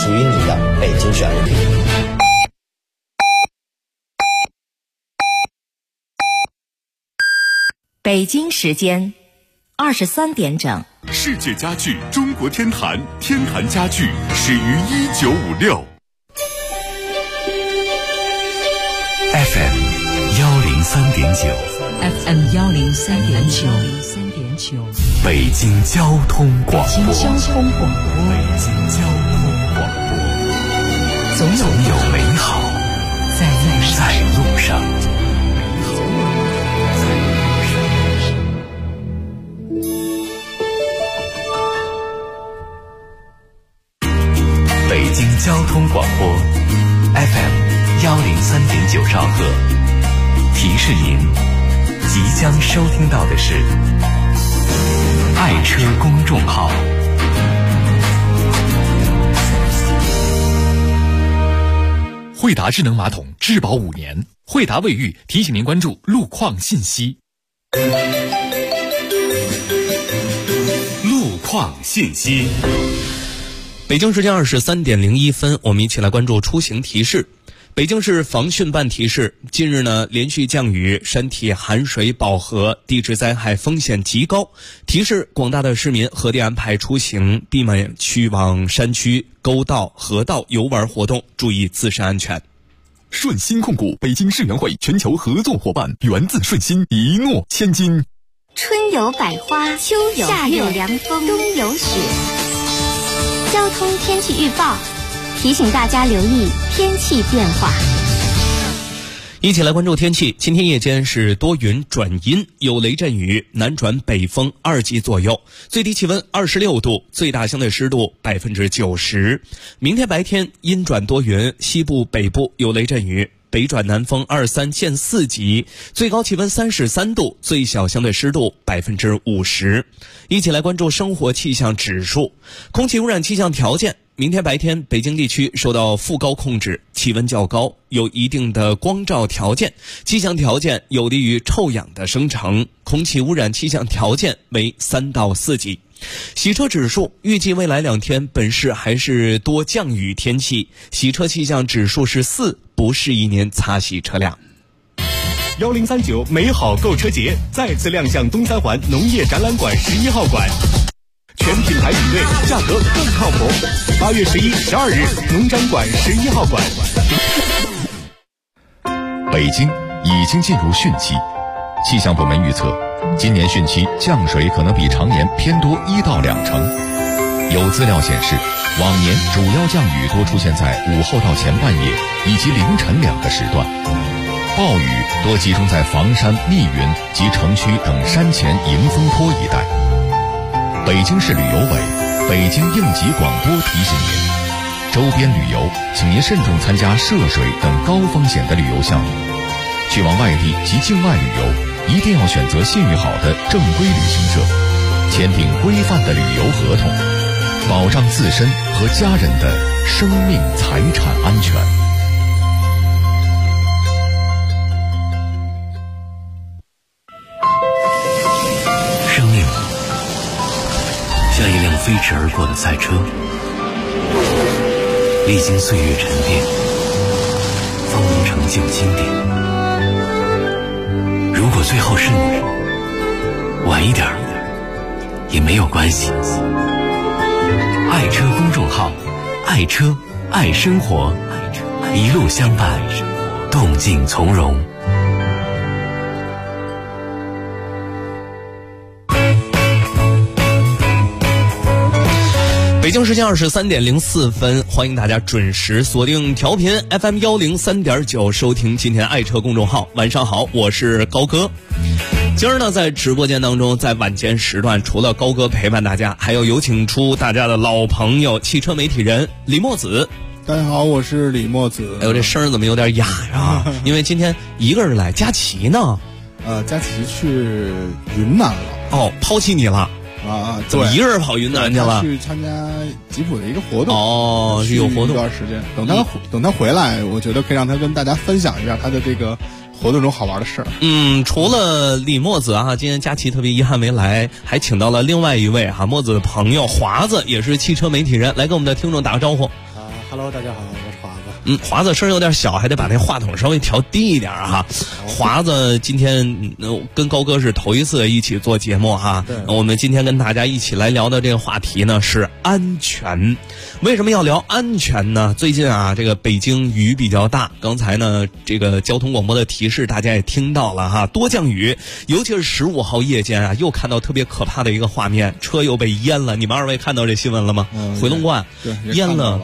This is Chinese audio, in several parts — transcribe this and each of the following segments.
属于你的北京旋律。 北京时间23点整。 世界家具中国天坛，天坛家具始于1956。FM 103.9 FM 103.9 北京交通广播。 北京交通广播。 北京交通广播。 总有美好在路上。北京交通广播 FM 103.9兆赫，提示您即将收听到的是爱车公众号。惠达智能马桶质保5年，惠达卫浴提醒您关注路况信息。路况信息。 北京时间23点01分，我们一起来关注出行提示。北京市防汛办提示，近日呢连续降雨，山体含水饱和，地质灾害风险极高，提示广大的市民核地安排出行，避免去往山区、沟道、河道游玩活动，注意自身安全。 顺心控股北京世园会全球合作伙伴，源自顺心，一诺千金。 春有百花，秋有夏有凉风，冬有雪。交通天气预报提醒大家留意天气变化。 一起来关注天气。今天夜间是多云转阴，有雷阵雨，南转北风2级左右，最低气温26度，最大相对湿度90%。明天白天阴转多云，西部北部有雷阵雨，北转南风2、3见4级，最高气温33度，最小相对湿度50%。一起来关注生活气象指数。空气污染气象条件，明天白天北京地区受到副高控制，气温较高，有一定的光照条件，气象条件有利于臭氧的生成，空气污染气象条件为3到4级。洗车指数，预计未来2天本市还是多降雨天气，洗车气象指数是4，不适宜您擦洗车辆。 1039美好购车节再次亮相东三环农业展览馆11号馆，全品牌比对，价格更靠谱。8月11、12日，农展馆11号馆。 北京已经进入汛期，气象部门预测，今年汛期降水可能比常年偏多1到2成。有资料显示，往年主要降雨多出现在午后到前半夜以及凌晨2个时段，暴雨多集中在房山、密云及城区等山前迎风坡一带。北京市旅游委、北京应急广播提醒您，周边旅游请您慎重参加涉水等高风险的旅游项目。去往外地及境外旅游，一定要选择信誉好的正规旅行社，签订规范的旅游合同，保障自身和家人的生命财产安全。 生命像一辆飞驰而过的赛车，历经岁月沉淀，方能成就经典。如果最后是你，晚一点也没有关系。爱车公众号，爱车爱生活，一路相伴，动静从容。 北京时间23点04分，欢迎大家准时锁定调频 FM 103.9，收听今天爱车公众号。晚上好，我是高哥。今儿呢，在直播间当中，在晚间时段，除了高哥陪伴大家，还有请出大家的老朋友，汽车媒体人李墨子。 大家好，我是李墨子。 哎呦，这声儿怎么有点哑呀？因为今天一个人来，佳琪呢？ 佳琪去云南了。 哦，抛弃你了。怎么一个人跑云南去了？ 去参加吉普的一个活动。 哦，是有活动。 一段时间，等他回来，我觉得可以让他跟大家分享一下他的这个活动中好玩的事儿。 除了李墨子啊，今天佳琪特别遗憾没来，还请到了另外一位墨子的朋友华子，也是汽车媒体人，来跟我们的听众打个招呼。 Hello， 大家好，我是华子。 华子声有点小，还得把那话筒稍微调低一点哈。华子今天跟高哥是头一次一起做节目哈。我们今天跟大家一起来聊的这个话题呢是安全。为什么要聊安全呢？最近啊，这个北京雨比较大，刚才呢这个交通广播的提示大家也听到了哈，多降雨，尤其是15号夜间啊，又看到特别可怕的一个画面，车又被淹了。你们二位看到这新闻了吗？回龙观淹了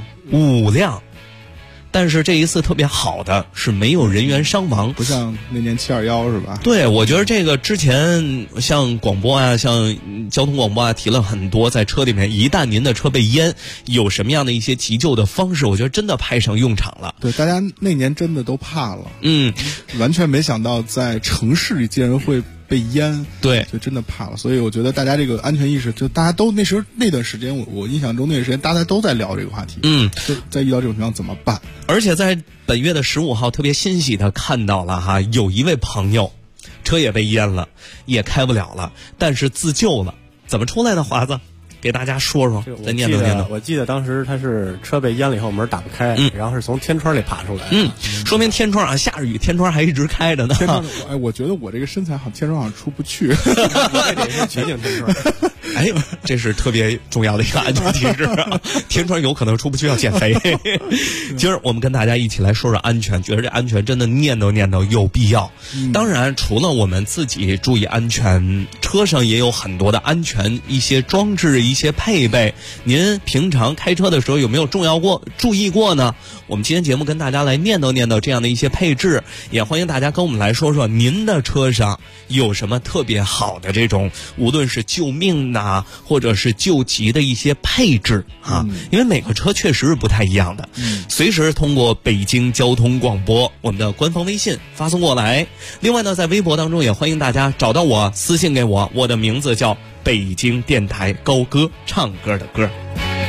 5辆。但是这一次特别好的是没有人员伤亡， 不像那年721是吧？ 对，我觉得这个之前像广播啊，像交通广播啊提了很多，在车里面一旦您的车被淹，有什么样的一些急救的方式，我觉得真的派上用场了。 对，大家那年真的都怕了，完全没想到在城市里竟然会被淹， 对， 就真的怕了。所以我觉得大家这个安全意识，就大家都那段时间，我印象中那段时间大家都在聊这个话题，就在遇到这种情况怎么办？ 而且在本月的15号，特别欣喜的看到了哈，有一位朋友车也被淹了，也开不了了，但是自救了，怎么出来的？华子给大家说说，再念叨念叨。 我记得当时他是车被淹了以后，门打不开，然后是从天窗里爬出来。 说明天窗啊，下着雨，天窗还一直开着呢。 我觉得我这个身材好，天窗好像出不去。 这是全景天窗。 这是特别重要的一个安全提示。天窗有可能出不去，要减肥。今儿我们跟大家一起来说说安全，觉得这安全真的念叨有必要。当然，除了我们自己注意安全，车上也有很多的安全一些装置、一些配备。您平常开车的时候有没有注意过呢？我们今天节目跟大家来念叨这样的一些配置，也欢迎大家跟我们来说说您的车上有什么特别好的这种，无论是救命呐，或者是救急的一些配置啊，因为每个车确实是不太一样的。随时通过北京交通广播我们的官方微信发送过来。另外呢，在微博当中也欢迎大家找到我，私信给我，我的名字叫北京电台高歌，唱歌的歌。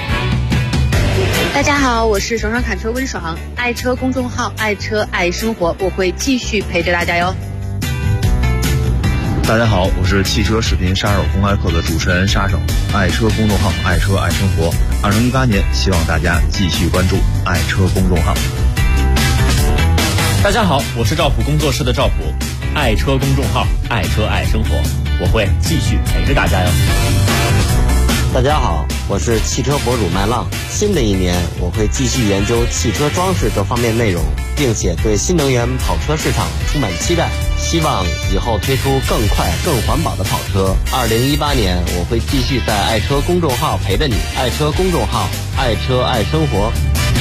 大家好，我是爽爽侃车温爽，爱车公众号爱车爱生活，我会继续陪着大家哟。 大家好，我是汽车视频杀手公开课的主持人杀手，爱车公众号爱车爱生活。2018年，希望大家继续关注爱车公众号。 大家好，我是赵普工作室的赵普，爱车公众号爱车爱生活，我会继续陪着大家哟。 大家好，我是汽车博主麦浪。新的一年，我会继续研究汽车装饰这方面内容，并且对新能源跑车市场充满期待，希望以后推出更快更环保的跑车。2018年，我会继续在爱车公众号陪着你，爱车公众号爱车爱生活。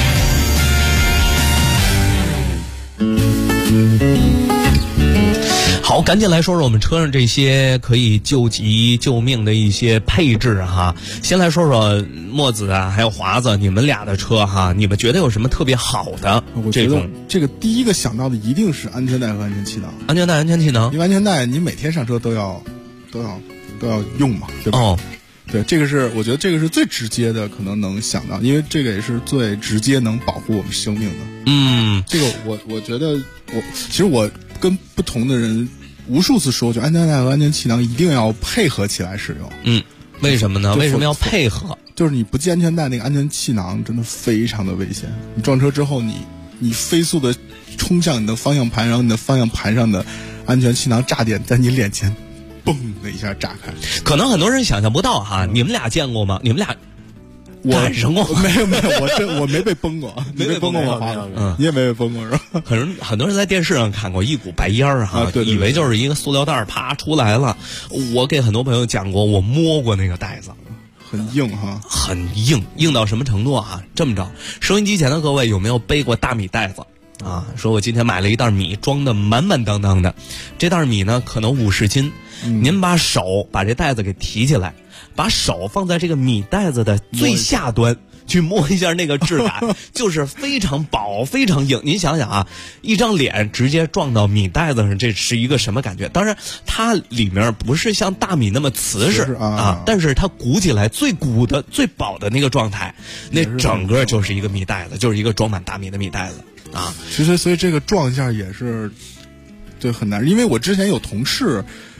好，赶紧来说说我们车上这些可以救急救命的一些配置哈。先来说说墨子啊，还有华子，你们俩的车哈，你们觉得有什么特别好的？ 我觉得这个第一个想到的一定是安全带和安全气囊。 安全带、安全气囊， 因为安全带你每天上车都要用嘛，对吧？对，这个是我觉得这个是最直接的，可能能想到，因为这个也是最直接能保护我们生命的。这个我觉得其实我跟不同的人无数次说，就安全带和安全气囊一定要配合起来使用。 为什么呢？为什么要配合？ 就是你不系安全带，那个安全气囊真的非常的危险。你撞车之后，你飞速的冲向你的方向盘，然后你的方向盘上的安全气囊炸点在你脸前嘣的一下炸开。 可能很多人想象不到哈，你们俩见过吗？你们俩赶上过？ 没有，我没被崩过，没被崩过吗？你也没被崩过是吧？ 很多人在电视上看过一股白烟哈， 对， 以为就是一个塑料袋啪出来了。我给很多朋友讲过，我摸过那个袋子， 很硬哈， 很硬到什么程度啊？这么着，收音机前的各位有没有背过大米袋子啊？说我今天买了一袋米，装的满满当当的，这袋米呢可能50斤，您把这袋子给提起来，把手放在这个米袋子的最下端去摸一下那个质感，就是非常薄非常硬。您想想啊，一张脸直接撞到米袋子上，这是一个什么感觉？当然它里面不是像大米那么瓷实啊，但是它鼓起来最鼓的最薄的那个状态，那整个就是一个米袋子，就是一个装满大米的米袋子啊。 其实所以这个撞一下也是对很难，因为我之前有同事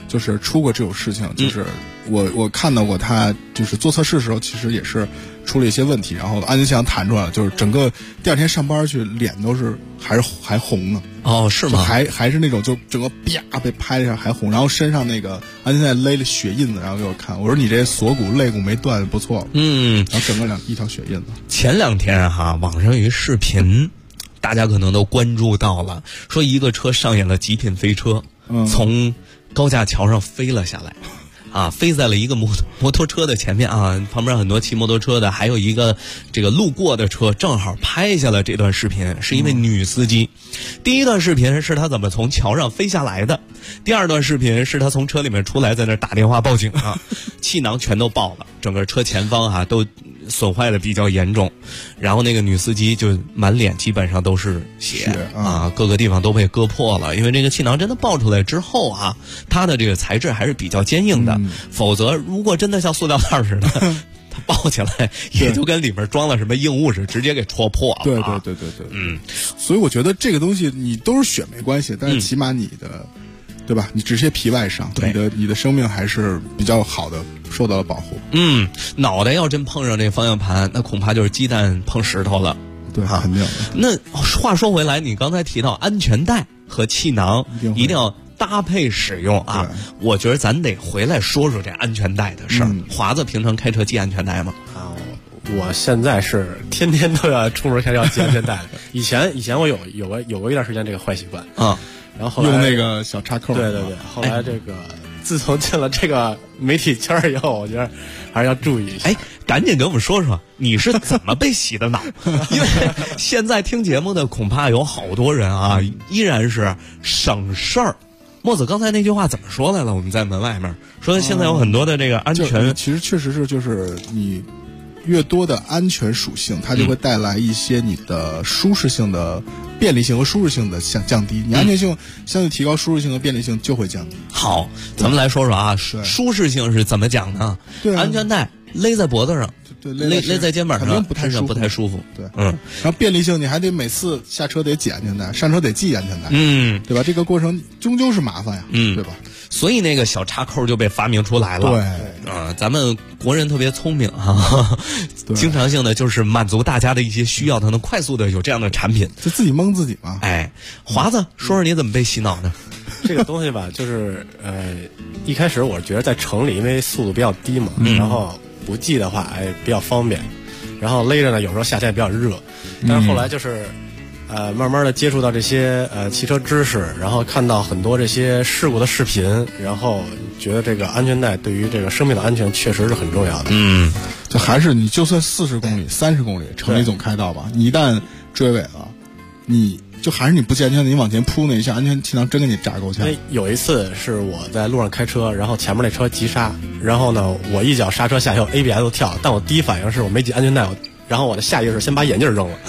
就是出过这种事情，就是我看到过他就是做测试的时候，其实也是出了一些问题，然后安全气囊弹出来了，就是整个第二天上班去脸都是还红呢。 哦，是吗？ 还是那种就整个啪被拍了一下还红，然后身上那个安全带勒了血印子，然后给我看，我说你这锁骨肋骨没断不错，然后整个一条血印子。 前2天网上有一视频，大家可能都关注到了，说一个车上演了极品飞车，从高架桥上飞了下来。飞在了一个摩托车的前面旁边很多骑摩托车的，还有一个这个路过的车，正好拍下了这段视频，是一位女司机。第一段视频是她怎么从桥上飞下来的，第二段视频是她从车里面出来，在那打电话报警气囊全都爆了，整个车前方都损坏的比较严重，然后那个女司机就满脸基本上都是血各个地方都被割破了，因为这个气囊真的爆出来之后它的这个材质还是比较坚硬的，否则如果真的像塑料袋似的它爆起来也就跟里面装了什么硬物质，直接给戳破了。 对，所以我觉得这个东西你都是血没关系，但是起码你的对吧？你只是些皮外伤，你的生命还是比较好的，受到了保护。 脑袋要真碰上这方向盘，那恐怕就是鸡蛋碰石头了。 对，肯定的。 那话说回来，你刚才提到安全带和气囊一定要搭配使用我觉得咱得回来说说这安全带的事儿。华子平常开车系安全带吗？ 我现在是天天都要出门开车要系安全带。以前我有过一段时间这个坏习惯然后后来用那个小插扣。 对，后来这个自从进了这个媒体圈以后，我觉得还是要注意一下。 赶紧给我们说说你是怎么被洗的脑？因为现在听节目的恐怕有好多人依然是省事儿。墨子刚才那句话怎么说来了？我们在门外面说现在有很多的这个安全， 其实确实是就是你越多的安全属性，它就会带来一些你的舒适性的便利性和舒适性的降低。你安全性相对提高，舒适性和便利性就会降低。 好，咱们来说说舒适性是怎么讲呢？安全带勒在脖子上，勒在肩膀上，身上不太舒服。 对，然后便利性，你还得每次下车得系安全带，上车得系安全带，对吧？这个过程终究是麻烦呀，对吧？ 所以那个小插扣就被发明出来了。 对， 咱们国人特别聪明经常性的就是满足大家的一些需要，它能快速的有这样的产品， 就自己蒙自己嘛。 华子，说说你怎么被洗脑呢？ 这个东西吧，就是一开始我觉得在城里，因为速度比较低嘛，然后不系的话比较方便，然后勒着呢，有时候夏天也比较热，但是后来就是慢慢的接触到这些汽车知识，然后看到很多这些事故的视频，然后觉得这个安全带对于这个生命的安全确实是很重要的。 就还是你就算40公里、30公里，城里总开道吧，你一旦追尾了，你就还是你不系安全带，你往前扑那一下，安全气囊真给你扎够呛。 有一次是我在路上开车，然后前面那车急刹，然后呢我一脚刹车下去 ABS 都跳，但我第一反应是我没系安全带，然后我的下意识先把眼镜扔了。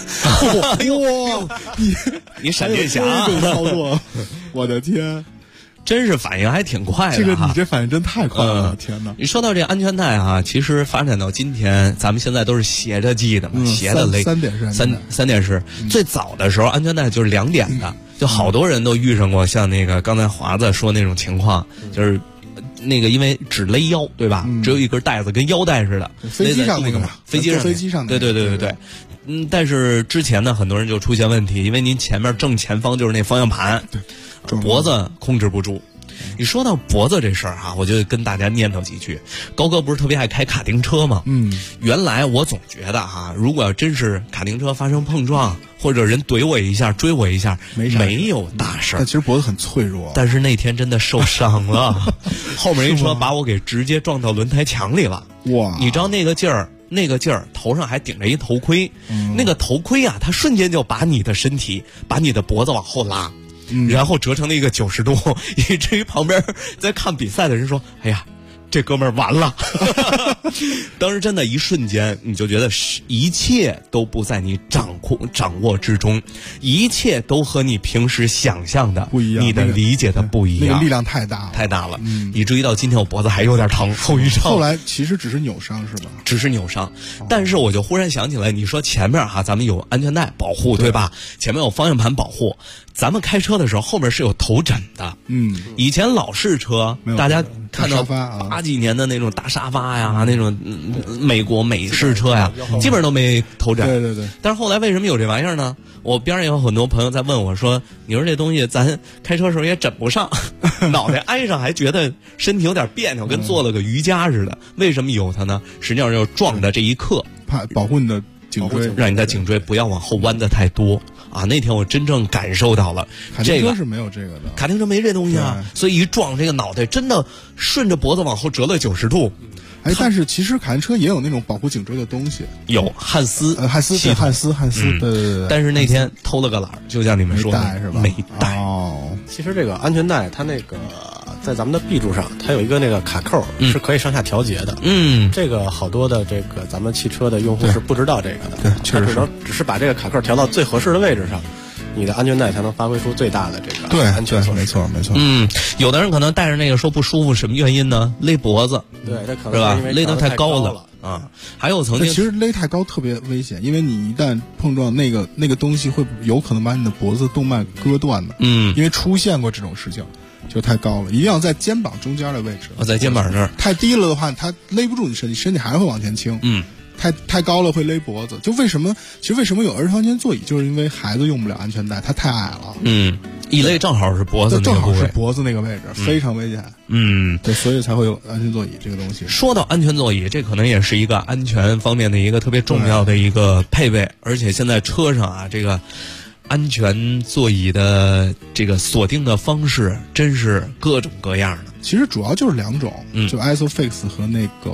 你闪电侠操作，我的天！ 真是反应还挺快的。 这个你这反应真太快了，天哪！ 你说到这安全带其实发展到今天，咱们现在都是斜着系的嘛，斜的勒。 3点式， 三点式。最早的时候，安全带就是2点的，就好多人都遇上过像那个刚才华子说那种情况，就是那个因为只勒腰，对吧？只有一根带子，跟腰带似的， 飞机上那个嘛， 飞机上那个。对。但是之前呢，很多人就出现问题，因为您前面正前方就是那方向盘，脖子控制不住。你说到脖子这事儿我就跟大家念叨几句。高哥不是特别爱开卡丁车吗？原来我总觉得如果要真是卡丁车发生碰撞，或者人怼我一下、追我一下，没有大事儿。 但其实脖子很脆弱。 但是那天真的受伤了，后面一车把我给直接撞到轮胎墙里了。 哇！ 你知道那个劲儿，头上还顶着一头盔，那个头盔它瞬间就把你的身体、把你的脖子往后拉。然后折成了一个90度，以至于旁边在看比赛的人说：“哎呀，这哥们儿完了。”当时真的一瞬间，你就觉得一切都不在你掌握之中，一切都和你平时想象的不一样， 你的理解的不一样， 那个力量太大了，以至于到今天我脖子还有点疼，后遗症。 后来其实只是扭伤是吧？ 只是扭伤，但是我就忽然想起来，你说前面咱们有安全带保护，对吧？前面有方向盘保护， 咱们开车的时候后面是有头枕的。以前老式车，大家看到80几年的那种大沙发呀，那种美国美式车呀，基本上都没头枕。 对。 但是后来为什么有这玩意儿呢？我边上也有很多朋友在问我说：“你说这东西咱开车时候也枕不上，脑袋挨上还觉得身体有点别扭，跟做了个瑜伽似的。为什么有它呢？实际上就是撞的这一刻， 怕保护你的颈椎， 让你的颈椎不要往后弯的太多啊！那天我真正感受到了， 卡丁车是没有这个的， 卡丁车没这东西啊，所以一撞这个脑袋真的顺着脖子往后折了90度。 但是其实卡丁车也有那种保护颈椎的东西， 有汉斯， 汉斯，对。 但是那天偷了个懒儿，就像你们说的， 是吧？ 没带。 其实这个安全带它那个在咱们的 B 柱上，它有一个那个卡扣，是可以上下调节的。这个好多的这个咱们汽车的用户是不知道这个的， 对，确实只是把这个卡扣调到最合适的位置上。你的安全带才能发挥出最大的这个安全措施。 没错。 有的人可能带着那个说不舒服，什么原因呢？勒脖子， 对，这可能是吧？勒得太高了啊！还有曾经， 其实勒太高特别危险，因为你一旦碰撞那个东西，会有可能把你的脖子动脉割断的。因为出现过这种事情，就太高了，一定要在肩膀中间的位置。 在肩膀这儿， 太低了的话，它勒不住你身体还会往前倾。太高了会勒脖子，就为什么有儿童安全座椅，就是因为孩子用不了安全带，他太矮了。 一勒正好是脖子那个部位， 正好是脖子那个位置，非常危险。对，所以才会有安全座椅这个东西。 说到安全座椅，这可能也是一个安全方面的一个特别重要的一个配备，而且现在车上啊，这个安全座椅的这个锁定的方式真是各种各样的。 其实主要就是2种，就 ISOFIX 和那个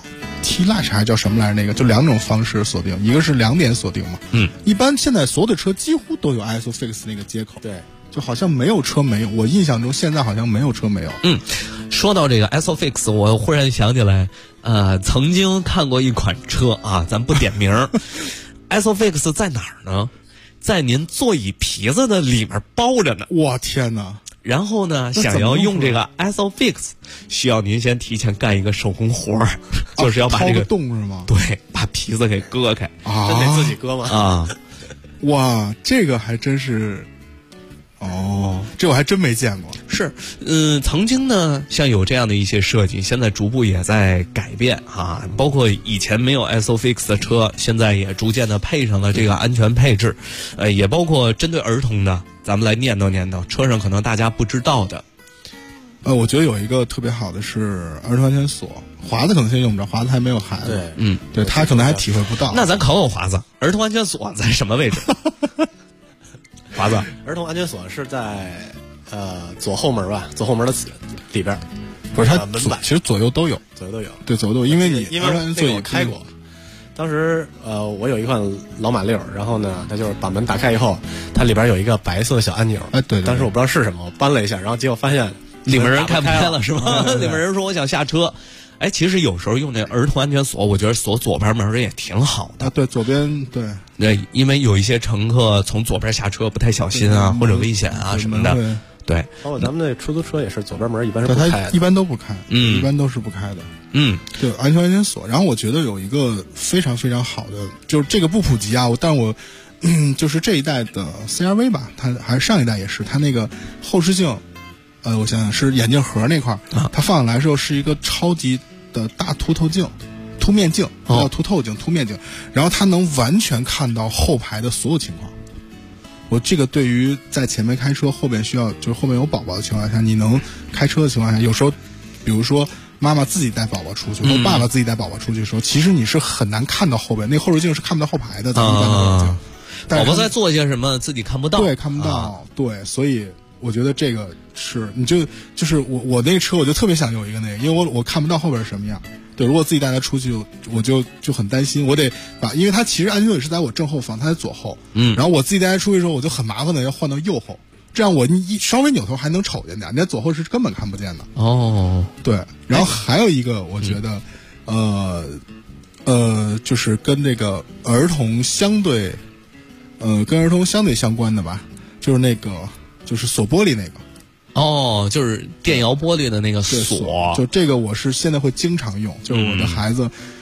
T-Latch 还叫什么来着？那个就2种方式锁定，一个是2点锁定嘛。一般现在所有的车几乎都有 ISOFIX 那个接口。 对， 就好像没有车没有，我印象中现在好像没有车没有。 说到这个 ISOFIX， 我忽然想起来，曾经看过一款车啊，咱不点名。ISOFIX 在哪儿呢？在您座椅皮子的里面包着呢。 我天哪！ 然后呢，想要用这个 ISOFIX， 需要您先提前干一个手工活儿，就是要把这个洞是吗？ 对，把皮子给割开啊，真得自己割吗？ 啊， 哇，这个还真是。这我还真没见过。 是，曾经呢，像有这样的一些设计，现在逐步也在改变啊。包括以前没有 ISOFIX 的车，现在也逐渐的配上了这个安全配置，也包括针对儿童的，咱们来念叨，车上可能大家不知道的。 我觉得有一个特别好的是儿童安全锁，华子可能现在用不着，华子还没有孩子，对他可能还体会不到。 那咱考考华子，儿童安全锁在什么位置？华子， 儿童安全锁是在左后门吧，左后门的里边。 不是它门板，其实左右都有，对，左右都有，因为儿童安全座椅开过。当时我有一款老马六，然后呢，它就是把门打开以后，它里边有一个白色的小按钮。 对。 当时我不知道是什么，我搬了一下，然后结果发现里面人开不开了，是吗？里面人说我想下车。其实有时候用那儿童安全锁，我觉得锁左边门也挺好的。 对，左边对， 因为有一些乘客从左边下车不太小心啊，或者危险啊什么的。对， 包括咱们那出租车也是左边门一般是不开的， 一般都不开，一般都是不开的。对，安全锁。然后我觉得有一个非常非常好的，就是这个不普及啊，但我就是这一代的 CR-V 吧，它还是上一代也是，它那个后视镜。我想想是眼镜盒那块它放上来的时候是一个超级的大凸面镜，叫凸透镜、凸面镜，然后它能完全看到后排的所有情况。我这个对于在前面开车，后边需要就是后面有宝宝的情况下，你能开车的情况下，有时候，比如说妈妈自己带宝宝出去，或爸爸自己带宝宝出去的时候，其实你是很难看到后边，那后视镜是看不到后排的，咱们一般的后视镜。 宝宝在做些什么自己看不到， 对，看不到，对，所以。我觉得这个是，你就是我那个车，我就特别想有一个那个，因为我看不到后边是什么样。对，如果自己带他出去，我就很担心，我得因为他其实安全座椅是在我正后方，他在左后，然后我自己带他出去的时候，我就很麻烦的要换到右后，这样我稍微扭头还能瞅见点，你在左后是根本看不见的。对，然后还有一个，我觉得，就是跟这个儿童相对相关的吧。就是那个，就是锁玻璃那个， 就是电摇玻璃的那个锁。 就这个我是现在会经常用，就是我的孩子，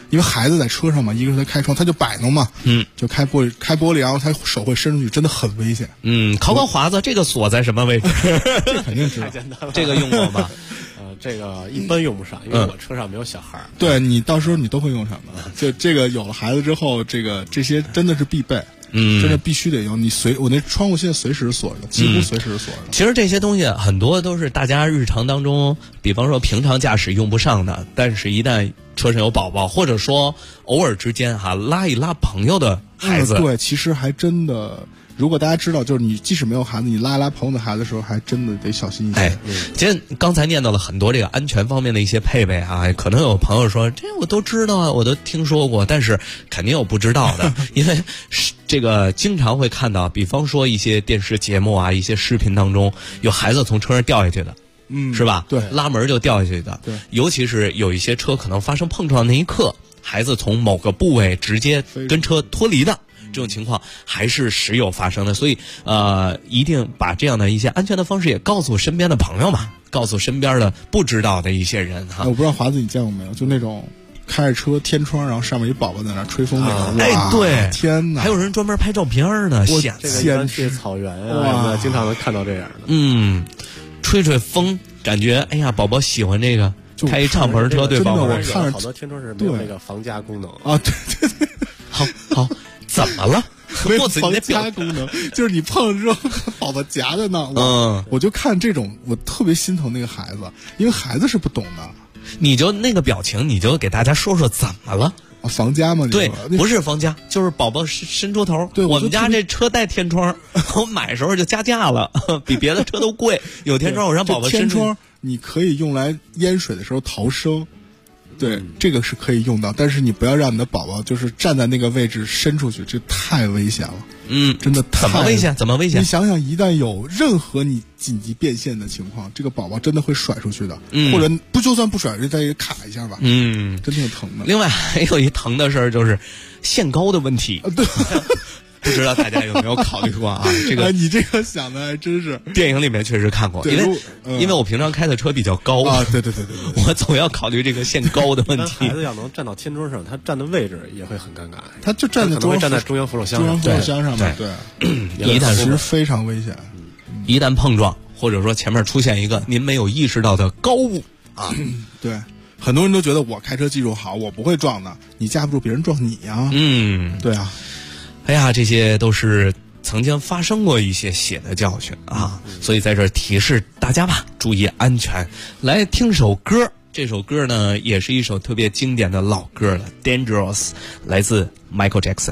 因为孩子在车上嘛，一个是他开窗，他就摆弄嘛，就开玻璃，然后他手会伸出去，真的很危险。 考考华子，这个锁在什么位置？ 这肯定知道， 太简单了。 这个用过吗？ 这个一般用不上，因为我车上没有小孩。 对，你到时候你都会用上的。就这个有了孩子之后，这些真的是必备。真的必须得用。我那窗户现在随时锁着，几乎随时锁着。 其实这些东西很多都是大家日常当中，比方说平常驾驶用不上的，但是一旦车上有宝宝，或者说偶尔之间拉一拉朋友的孩子， 对，其实还真的。如果大家知道，就是你即使没有孩子，你拉一拉朋友的孩子的时候，还真的得小心一些。 其实刚才念到了很多这个安全方面的一些配备可能有朋友说这我都知道我都听说过，但是肯定有不知道的，因为这个经常会看到，比方说一些电视节目一些视频当中有孩子从车上掉下去的。是吧？ 对， 拉门就掉下去的。 对， 尤其是有一些车可能发生碰撞那一刻，孩子从某个部位直接跟车脱离的。这种情况还是时有发生的，所以一定把这样的一些安全的方式也告诉身边的朋友嘛，告诉身边的不知道的一些人我不知道华子你见过没有，就那种开着车天窗，然后上面一宝宝在那吹风那种。 对， 天哪！ 还有人专门拍照片呢， 这个去草原经常能看到这样的。 吹吹风，感觉哎呀，宝宝喜欢这个，开一敞篷车对宝宝。 我看着好多天窗是没有那个防夹功能对。 好，怎么了？ 防夹功能就是你碰了之后，宝宝夹在那。我就看这种，我特别心疼那个孩子，因为孩子是不懂的。 你就那个表情，你就给大家说说怎么了？ 防夹吗？ 对，不是防夹，就是宝宝伸出头。 对， 我们家这车带天窗，我买时候就加价了，比别的车都贵。有天窗，我让宝宝伸出。 天窗你可以用来淹水的时候逃生。对，这个是可以用到，但是你不要让你的宝宝就是站在那个位置伸出去，这太危险了。真的太怎么危险？怎么危险？ 你想想，一旦有任何你紧急变现的情况，这个宝宝真的会甩出去的，或者就算不甩，就再卡一下吧。真挺疼的。 另外还有一疼的事儿就是限高的问题。 对。 不知道大家有没有考虑过这个？ 你这个想的还真是。 电影里面确实看过，因为我平常开的车比较高对， 我总要考虑这个限高的问题。 孩子要能站到天窗上，他站的位置也会很尴尬。 他就站在中央扶手箱上， 对， 一旦其实非常危险。 一旦碰撞，或者说前面出现一个您没有意识到的高物对。很多人都觉得我开车技术好，我不会撞的，你架不住别人撞你呀。对啊。 哎呀，这些都是曾经发生过一些血的教训所以在这儿提示大家吧，注意安全。来听首歌，这首歌呢也是一首特别经典的老歌了， Dangerous 来自 Michael Jackson。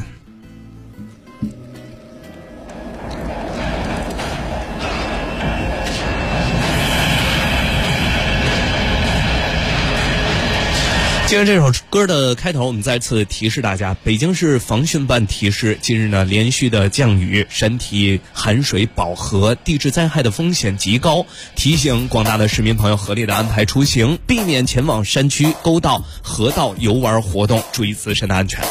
接着这首歌的开头，我们再次提示大家，北京市防汛办提示，近日呢连续的降雨，山体含水饱和，地质灾害的风险极高，提醒广大的市民朋友合理的安排出行，避免前往山区、沟道、河道游玩活动，注意自身的安全。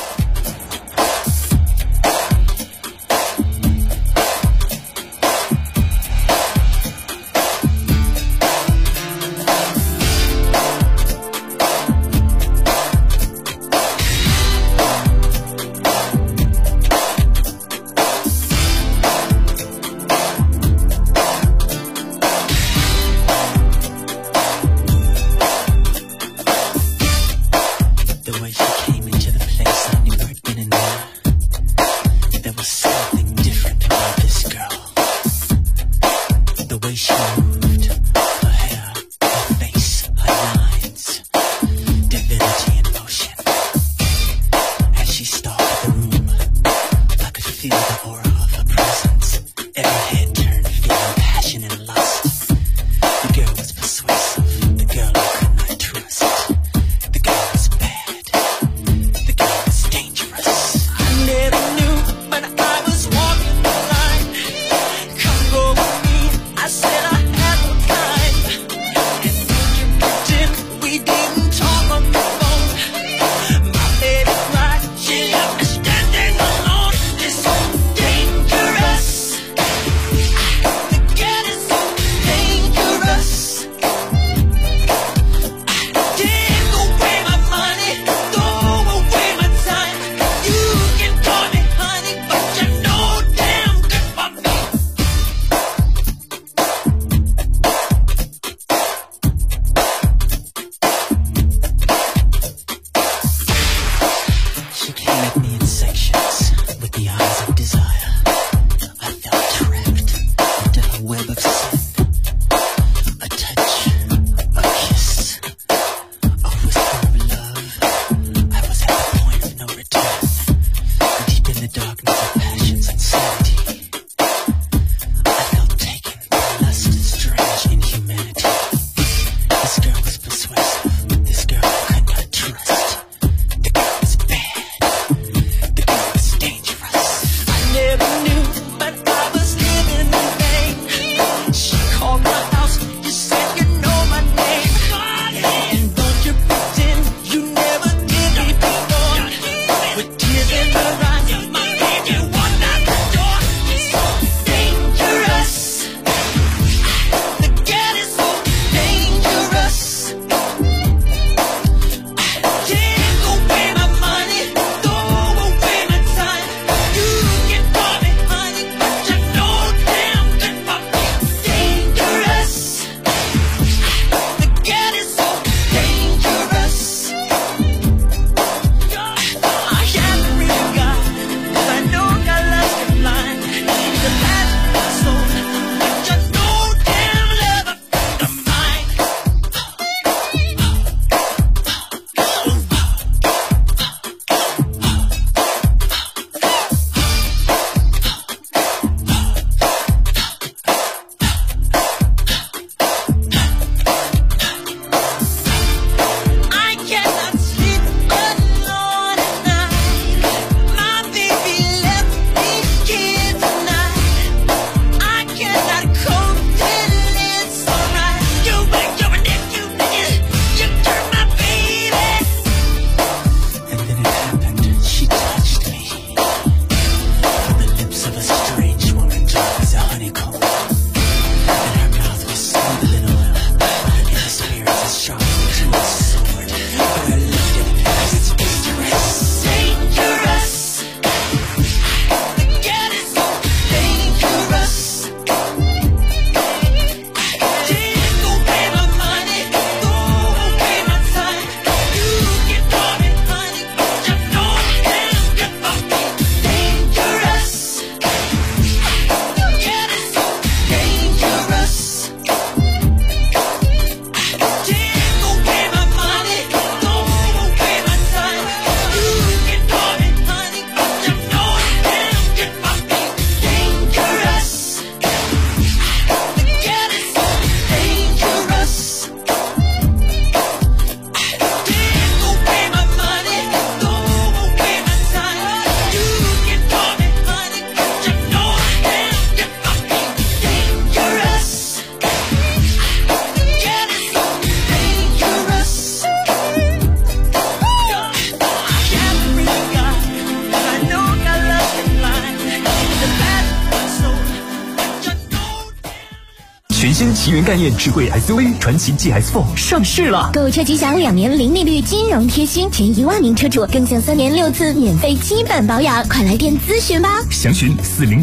全新奇云概念智慧 SUV 传祺 GS4 上市了， 购车即享2年零利率金融贴心，前1万名车主更享3年6次免费基本保养，快来电咨询吧！ 详询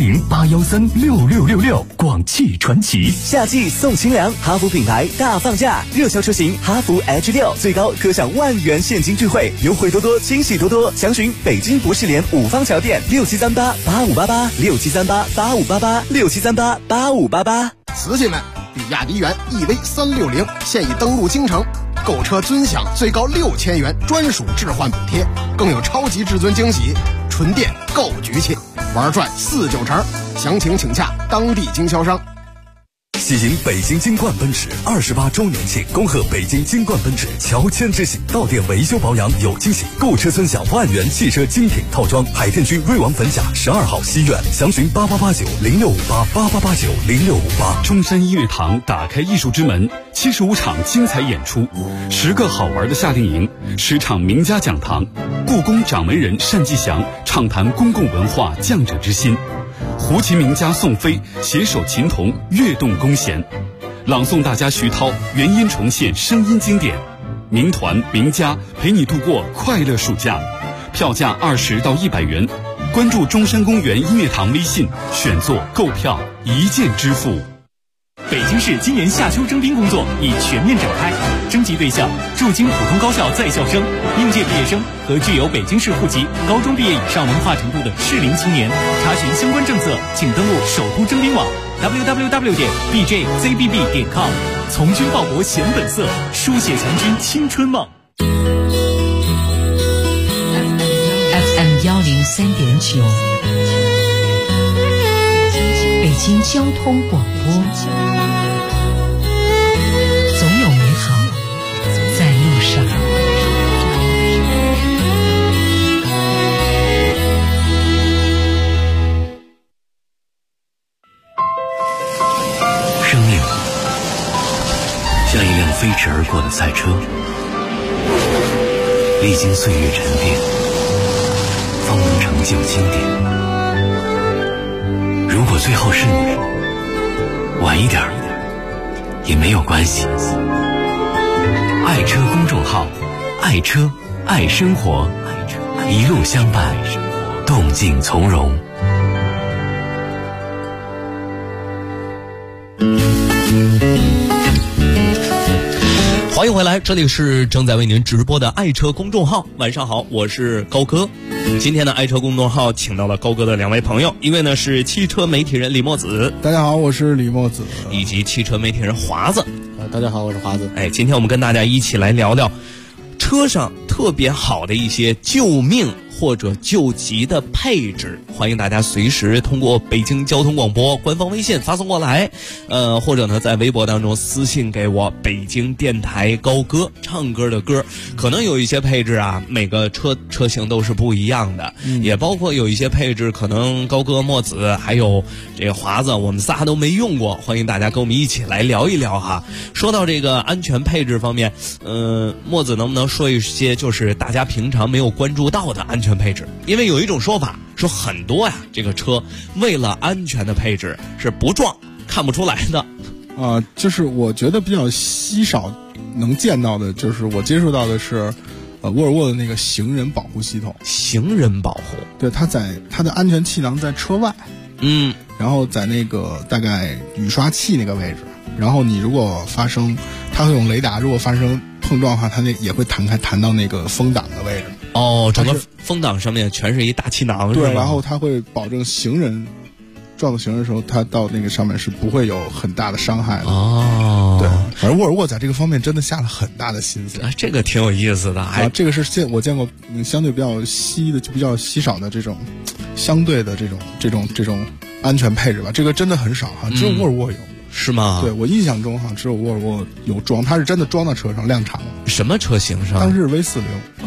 400-813-6666。广汽传祺。 夏季送清凉，哈弗品牌大放价，热销车型哈弗 H6最高可享10000元现金钜惠，优惠多多，惊喜多多。详询北京博士联5方桥店6738-8588，6738-8588，6738-8588。 瓷器们，比亚迪元 EV360现已登陆京城，购车尊享最高6000元专属置换补贴，更有超级至尊惊喜，纯电够局气，玩转4-9成。详情请洽当地经销商。 喜迎北京金冠奔驰28周年庆，恭贺北京金冠奔驰乔迁之喜，到店维修保养有惊喜，购车尊享10000元汽车精品套装。海淀区瑞王坟甲12号西苑，详询8889-0658，8889-0658。 中山音乐堂打开艺术之门，75场精彩演出，10个好玩的夏令营，10场名家讲堂，故宫掌门人单霁翔畅谈公共文化匠者之心。胡琴名家宋飞携手琴童跃动弓弦，朗诵大家徐涛原音重现声音经典，名团名家陪你度过快乐暑假，票价20到100元。关注中山公园音乐堂微信，选座购票一键支付。 北京市今年夏秋征兵工作已全面展开，征集对象驻京普通高校在校生、应届毕业生和具有北京市户籍、高中毕业以上文化程度的适龄青年。查询相关政策，请登录首都征兵网 www.bjzbb.com。从军报国显本色，书写强军青春梦。 FM 103.9。 京交通广播，总有美好在路上。 生命像一辆飞驰而过的赛车，历经岁月沉淀，方能成就经典。如果最后是你，晚一点也没有关系。爱车公众号，爱车爱生活，一路相伴，动静从容。 欢迎回来，这里是正在为您直播的爱车公众号。晚上好，我是高哥。今天的爱车公众号请到了高哥的两位朋友，一位呢是汽车媒体人李墨子， 大家好，我是李墨子， 以及汽车媒体人华子。 大家好，我是华子。 今天我们跟大家一起来聊聊车上特别好的一些救命或者救急的配置，欢迎大家随时通过北京交通广播官方微信发送过来，或者呢在微博当中私信给我北京电台高歌，唱歌的歌。可能有一些配置啊，每个车型都是不一样的，也包括有一些配置可能高歌、墨子还有这个华子我们仨都没用过，欢迎大家跟我们一起来聊一聊哈。说到这个安全配置方面，墨子能不能说一些就是大家平常没有关注到的安全配置？因为有一种说法说很多呀，这个车为了安全的配置是不撞看不出来的。 就是我觉得比较稀少能见到的，就是我接触到的是沃尔沃的那个行人保护系统。 行人保护， 对，它的安全气囊在车外，然后在那个大概雨刷器那个位置，然后你如果发生，它会用雷达，如果发生碰撞的话，它那也会弹到那个风挡的位置。 整个风挡上面全是一大气囊， 对，然后它会保证行人撞到行人的时候，它到那个上面是不会有很大的伤害的。对，反正沃尔沃在这个方面真的下了很大的心思。 这个挺有意思的。 这个是我见过相对比较比较稀少的这种相对的这种安全配置吧。这个真的很少哈，只有沃尔沃有。 是吗？ 对，我印象中哈只有沃尔沃有装，它是真的装到车上量产了。 什么车型上？ 当时是 V40。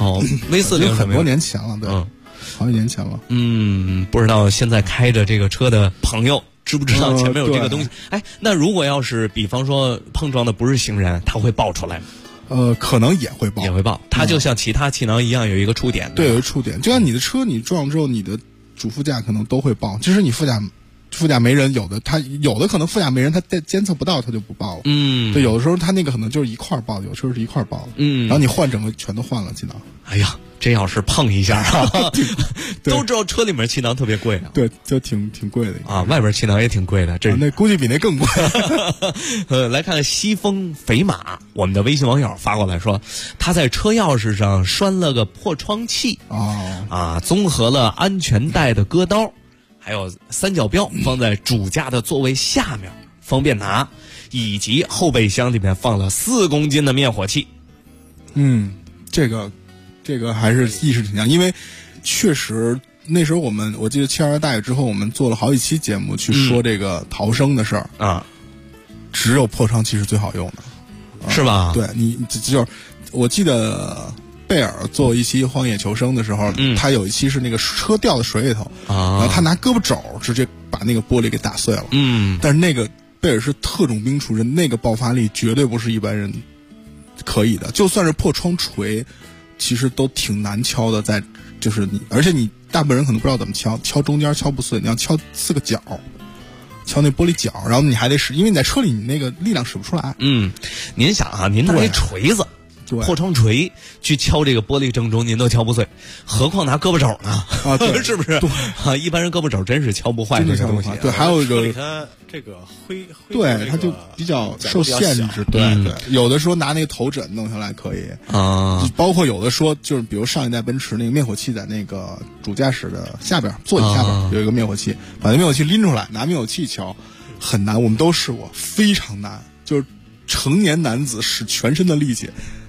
V40 很多年前了，对，好几年前了。 不知道现在开着这个车的朋友知不知道前面有这个东西？那如果要是比方说碰撞的不是行人，它会爆出来吗？ 可能也会爆， 它就像其他气囊一样有一个触点。 对，有一个触点，就像你的车你撞之后，你的主副驾可能都会爆，即使你副驾没人，有的可能副驾没人，他监测不到，他就不报了。对，有的时候他那个可能就是一块报的，有时候是一块报的。然后你换整个全都换了气囊。 哎呀，这要是碰一下都知道车里面气囊特别贵啊。 对，就挺贵的啊，外边气囊也挺贵的， 那估计比那更贵。 来看西风肥马，我们的微信网友发过来说，他在车钥匙上拴了个破窗器综合了安全带的割刀。还有三角标放在主驾的座位下面，方便拿，以及后备箱里面放了4公斤的灭火器。 这个还是意识挺强，因为确实那时候我记得722大雨之后，我们做了好几期节目去说这个逃生的事儿只有破窗器是最好用的， 是吧？ 对，你就是我记得。贝尔做一期荒野求生的时候，他有一期是那个车掉在水里头然后他拿胳膊肘直接把那个玻璃给打碎了。但是那个贝尔是特种兵出身，那个爆发力绝对不是一般人可以的。就算是破窗锤，其实都挺难敲的，而且你大部分人可能不知道怎么敲中间敲不碎，你要敲4个角。敲那玻璃角，然后你还得使，因为你在车里你那个力量使不出来。 您想啊，您拿一锤子。破窗锤去敲这个玻璃正中，您都敲不碎，何况拿胳膊肘呢？是不是？对一般人胳膊肘真是敲不坏这个东西。 对，还有一个它这个灰对，它就比较受限制。对，有的说拿那个头枕弄下来可以包括有的说就是比如上一代奔驰那个灭火器在那个主驾驶的下边座椅下边有一个灭火器，把那灭火器拎出来，拿灭火器敲很难，我们都试过，非常难，就是成年男子使全身的力气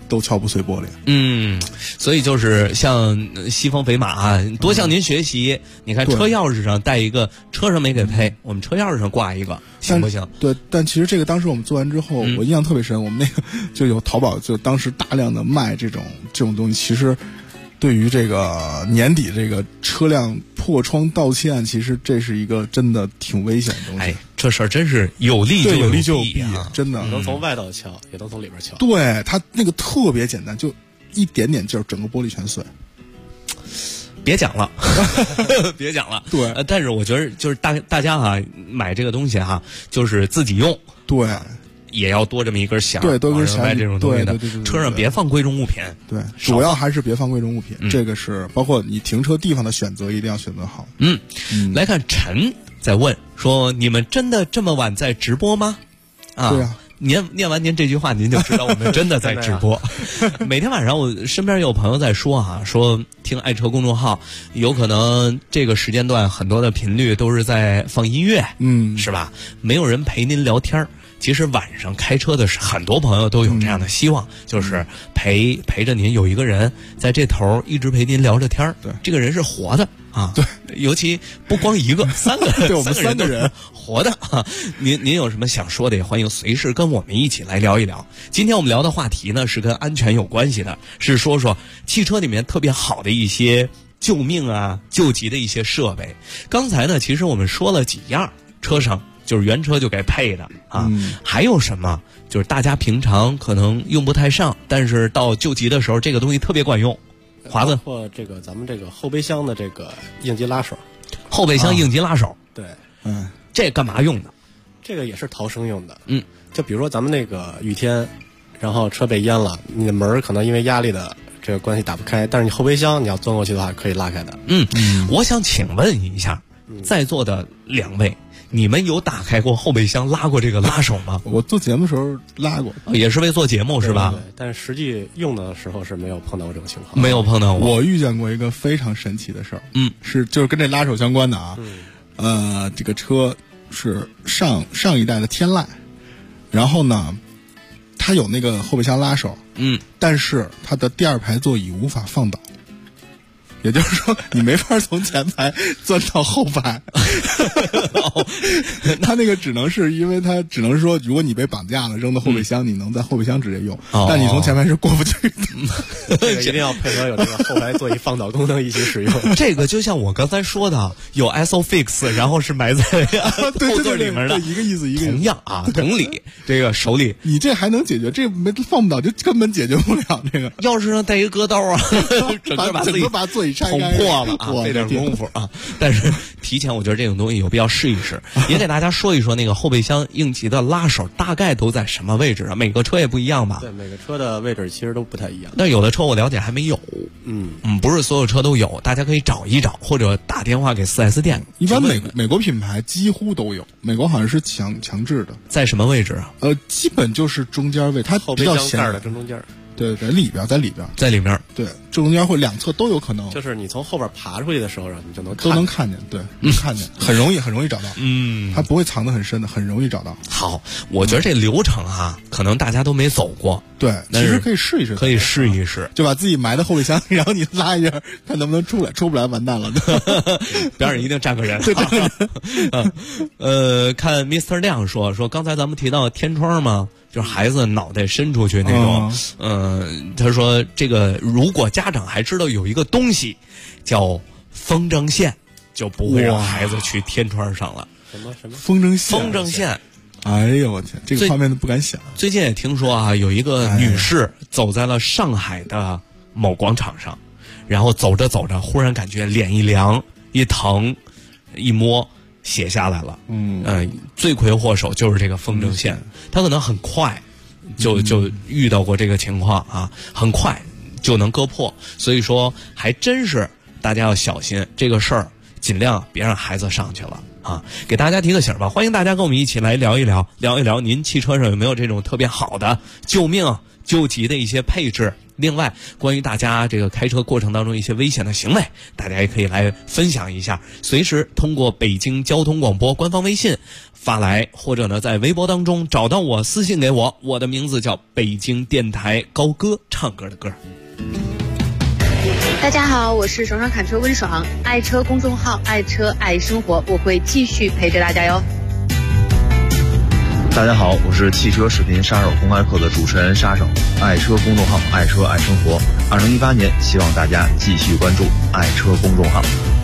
都敲不碎玻璃。 所以就是像西风北马多向您学习。你看车钥匙上带一个，车上没给配，我们车钥匙上挂一个，行不行？ 对，但其实这个当时我们做完之后，我印象特别深。我们那个就有淘宝，就当时大量的卖这种东西，其实对于这个年底这个车辆破窗盗窃案，其实这是一个真的挺危险的东西。 这事儿真是有利就有弊啊！ 真的能从外头敲，也能从里边敲。 对，它那个特别简单，就一点点劲儿，整个玻璃全碎。 别讲了，别讲了。 对， 但是我觉得就是大家买这个东西就是自己用。 对。 也要多这么一根弦， 对，多根弦。 卖这种东西的，车上别放贵重物品。 对，主要还是别放贵重物品。这个是包括你停车地方的选择，一定要选择好。 来看陈在问说：“你们真的这么晚在直播吗？” 对啊。 念完您这句话，您就知道我们真的在直播。每天晚上我身边有朋友在说说听爱车公众号，有可能这个时间段很多的频率都是在放音乐，是吧？没有人陪您聊天。其实晚上开车的是很多朋友都有这样的希望，就是陪着您有一个人在这头一直陪您聊着天。 对， 这个人是活的啊。 对， 尤其不光一个，3个人， 对，我们3个人活的啊。您有什么想说的，也欢迎随时跟我们一起来聊一聊。今天我们聊的话题呢是跟安全有关系的，是说汽车里面特别好的一些救命救急的一些设备。刚才呢，其实我们说了几样车上就是原车就该配的还有什么就是大家平常可能用不太上，但是到救急的时候这个东西特别管用。华子， 包括这个咱们这个后备箱的这个应急拉手， 后备箱应急拉手， 对， 这干嘛用的？ 这个也是逃生用的。就比如说咱们那个雨天，然后车被淹了，你的门可能因为压力的这个关系打不开，但是你后备箱你要钻过去的话可以拉开的。 我想请问一下，在座的2位。你们有打开过后备箱拉过这个拉手吗？ 我做节目的时候拉过， 也是为做节目是吧？ 对，但是实际用的时候是没有碰到过这种情况。 没有碰到过。 我遇见过一个非常神奇的事儿，就是跟这拉手相关的这个车是上一代的天籁，然后呢，它有那个后备箱拉手，但是它的第2排座椅无法放倒。也就是说，你没法从前排钻到后排。他那个只能是因为他只能说，如果你被绑架了，扔到后备箱，你能在后备箱直接用，但你从前排是过不去的。 这个一定要配合有这个后排座椅放倒功能一起使用。 这个就像我刚才说的，有 ISOFIX， 然后是埋在后座里面的， 一个意思， 同样同理，这个手里你这还能解决，这没放不倒就根本解决不了。这个钥匙上带一割刀整个把座椅捅破了费点功夫但是提前我觉得这种东西有必要试一试，也给大家说一说那个后备箱应急的拉手大概都在什么位置每个车也不一样吧？ 对，每个车的位置其实都不太一样。 但有的车我了解还没有，不是所有车都有，大家可以找一找，或者打电话给4S店。 一般美国品牌几乎都有，美国好像是强制的。 在什么位置啊？ 基本就是中间位，它后备箱盖的正中间。 对，在里边。对，正中间或2侧都有可能。 就是你从后边爬出去的时候，你就都能看见，对，看见，很容易找到。它不会藏得很深的，很容易找到。 好，我觉得这流程可能大家都没走过。 对，其实可以试一试， 可以试一试， 就把自己埋在后备箱，然后你拉一下，看能不能出来，出不来完蛋了。 边上一定站个人。看 Mr. 亮说刚才咱们提到天窗吗？就是孩子脑袋伸出去那种，他说这个如果家长还知道有一个东西叫风筝线，就不会让孩子去天窗上了。 什么风筝线？哎呦我天，这个画面都不敢想。 最近也听说有一个女士走在了上海的某广场上，然后走着走着，忽然感觉脸一凉，一疼，一摸。写下来了，罪魁祸首就是这个风筝线，他可能很快就遇到过这个情况很快就能割破，所以说还真是大家要小心这个事儿，尽量别让孩子上去了给大家提个醒吧，欢迎大家跟我们一起来聊一聊您汽车上有没有这种特别好的救命救急的一些配置， 另外，关于大家这个开车过程当中一些危险的行为，大家也可以来分享一下，随时通过北京交通广播官方微信发来，或者呢在微博当中找到我私信给我，我的名字叫北京电台高歌，唱歌的歌。 大家好，我是爽爽侃车温爽，爱车公众号爱车爱生活，我会继续陪着大家哟。 大家好，我是汽车视频杀手公开课的主持人沙手，爱车公众号爱车爱生活。2018年，希望大家继续关注爱车公众号。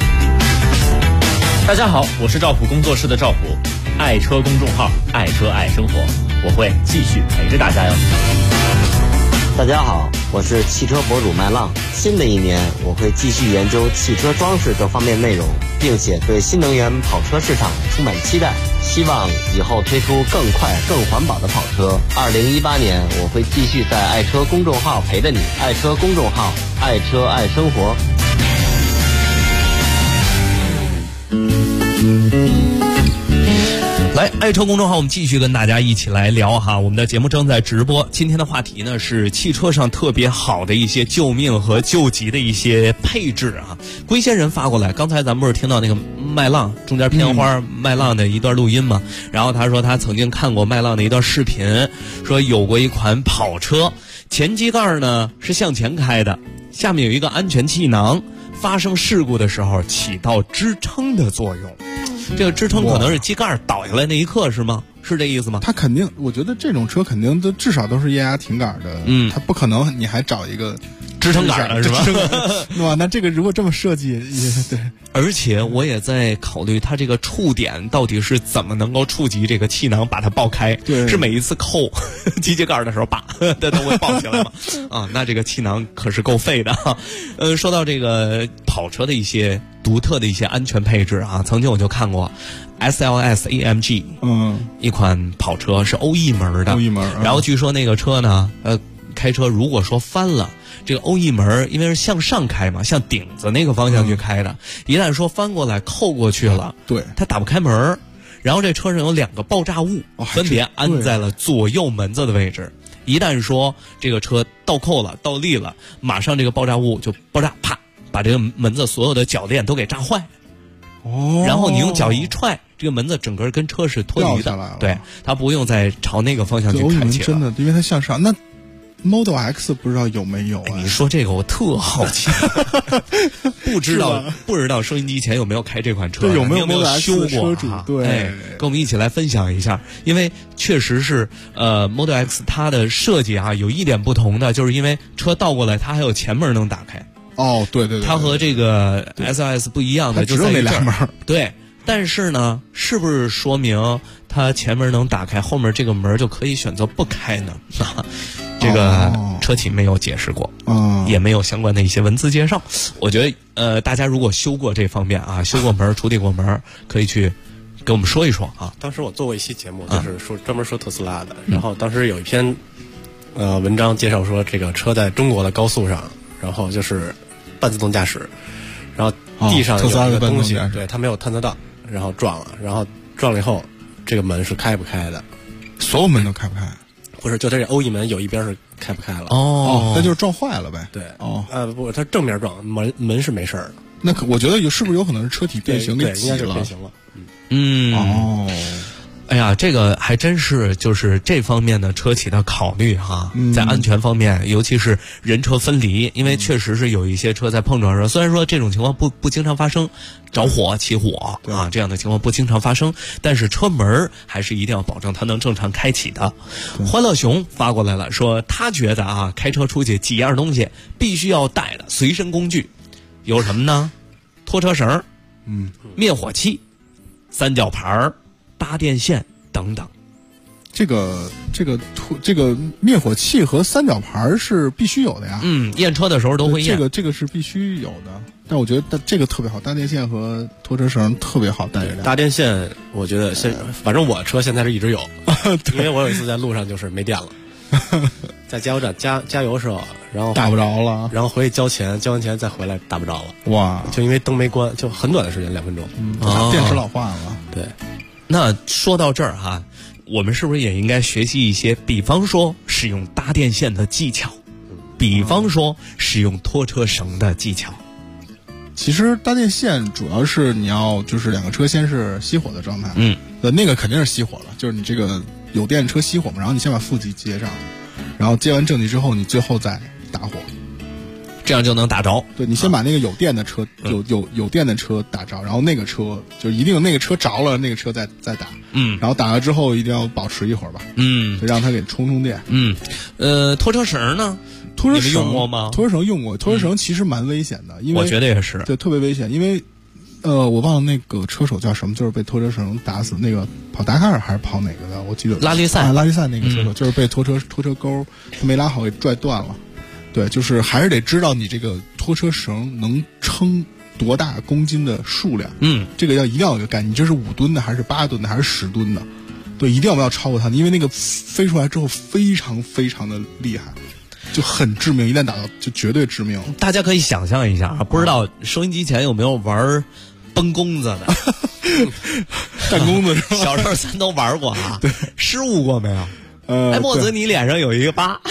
大家好，我是赵普工作室的赵普，爱车公众号爱车爱生活，我会继续陪着大家哟。 大家好，我是汽车博主麦浪。新的一年，我会继续研究汽车装饰这方面内容，并且对新能源跑车市场充满期待，希望以后推出更快更环保的跑车。2018年，我会继续在爱车公众号陪着你，爱车公众号爱车爱生活。 来，爱车公众号，我们继续跟大家一起来聊哈。我们的节目正在直播，今天的话题呢是汽车上特别好的一些救命和救急的一些配置啊。龟仙人发过来，刚才咱们不是听到那个麦浪中间片花麦浪的一段录音吗？然后他说他曾经看过麦浪的一段视频，说有过一款跑车，前机盖呢是向前开的，下面有一个安全气囊，发生事故的时候起到支撑的作用。这个支撑可能是机盖倒下来那一刻是吗？是这意思吗？ 它肯定，我觉得这种车肯定都至少都是液压挺杆的，它不可能你还找一个支撑杆的是吧？ 哇，那这个如果这么设计，对。 而且我也在考虑它这个触点到底是怎么能够触及这个气囊把它爆开？ 对， 是每一次扣机械盖的时候，叭，它都会爆起来吗？啊，那这个气囊可是够费的。说到这个跑车的一些独特的一些安全配置啊，曾经我就看过 SLS AMG， 一款跑车是欧翼门的，然后据说那个车呢，开车如果说翻了，这个欧翼门因为是向上开嘛，向顶子那个方向去开的，一旦说翻过来扣过去了， 对， 它打不开门，然后这车上有2个爆炸物，分别安在了左右门子的位置，一旦说这个车倒扣了倒立了，马上这个爆炸物就爆炸，啪，把这个门子所有的铰链都给炸坏。然后你用脚一踹，这个门子整个跟车是脱离的，对，它不用再朝那个方向去开启了。 真的，因为它向上。那 Model X 不知道有没有啊？ 你说这个我特好奇，不知道收音机前有没有开这款车？ 有没有 Model X 修过？ 对， 跟我们一起来分享一下，因为确实是Model X 它的设计啊有一点不同的，就是因为车倒过来它还有前门能打开。 哦，对， 它和这个 SLS 不一样的，就在那2门。 对，但是呢，是不是说明它前门能打开，后面这个门就可以选择不开呢？这个车企没有解释过，也没有相关的一些文字介绍。我觉得大家如果修过这方面啊，修过门、处理过门，可以去跟我们说一说啊。 当时我做过一期节目，就是专门说特斯拉的，然后当时有一篇文章介绍说，这个车在中国的高速上，然后就是半自动驾驶，然后地上有一个东西，对，它没有探测到，然后撞了，然后撞了以后，这个门是开不开的， 所有门都开不开。 不是，就它这欧翼门有一边是开不开了。 那就是撞坏了呗。 对，不，它正面撞，门是没事儿的。 那我觉得是不是有可能是车体变形给挤了？应该是变形了。 哎呀，这个还真是就是这方面的车企的考虑哈，在安全方面，尤其是人车分离，因为确实是有一些车在碰撞时，虽然说这种情况不经常发生，着火起火啊这样的情况不经常发生，但是车门还是一定要保证它能正常开启的。欢乐熊发过来了，说他觉得啊，开车出去几样东西必须要带的随身工具有什么呢？拖车绳，灭火器，三角牌，搭电线等等。 这个灭火器和三角牌是必须有的呀。 验车的时候都会验。 这个是必须有的。但我觉得这个特别好，搭电线和拖车绳特别好带。 搭电线，我觉得反正我车现在是一直有，因为我有一次在路上就是没电了，在加油站加油的时候，然后打不着了， 然后回去交钱，交完钱再回来打不着了。 哇！ 就因为灯没关，就很短的时间，2分钟， 电池老化了。 对。 那说到这儿哈，我们是不是也应该学习一些，比方说使用搭电线的技巧？ 比方说使用拖车绳的技巧。 其实搭电线主要是你要就是两个车先是熄火的状态，那个肯定是熄火了，就是你这个有电车熄火嘛，然后你先把负极接上，然后接完正极之后，你最后再打火， 这样就能打着。 对，你先把那个有电的车有电的车打着，然后那个车就一定那个车着了，那个车再打，然后打了之后一定要保持一会儿吧，就让它给充电。 拖车绳呢？ 拖车绳用过吗？ 拖车绳用过，拖车绳其实蛮危险的，因为我觉得也是， 对，特别危险，因为我忘了那个车手叫什么，就是被拖车绳打死，那个跑达喀尔还是跑哪个的？我记得拉力赛那个车手就是被拖车钩他没拉好给拽断了。对，就是还是得知道你这个拖车绳能撑多大公斤的数量，这个一定要有一个概念，你这是5吨的还是8吨的还是10吨的？对，一定不要超过它，因为那个飞出来之后非常非常的厉害。就很致命，一旦打到就绝对致命。 大家可以想象一下啊，不知道收音机前有没有玩崩弓子的？ 弹弓子是吧？ 小时候咱都玩过啊， 对， 失误过没有？墨子，你脸上有一个疤。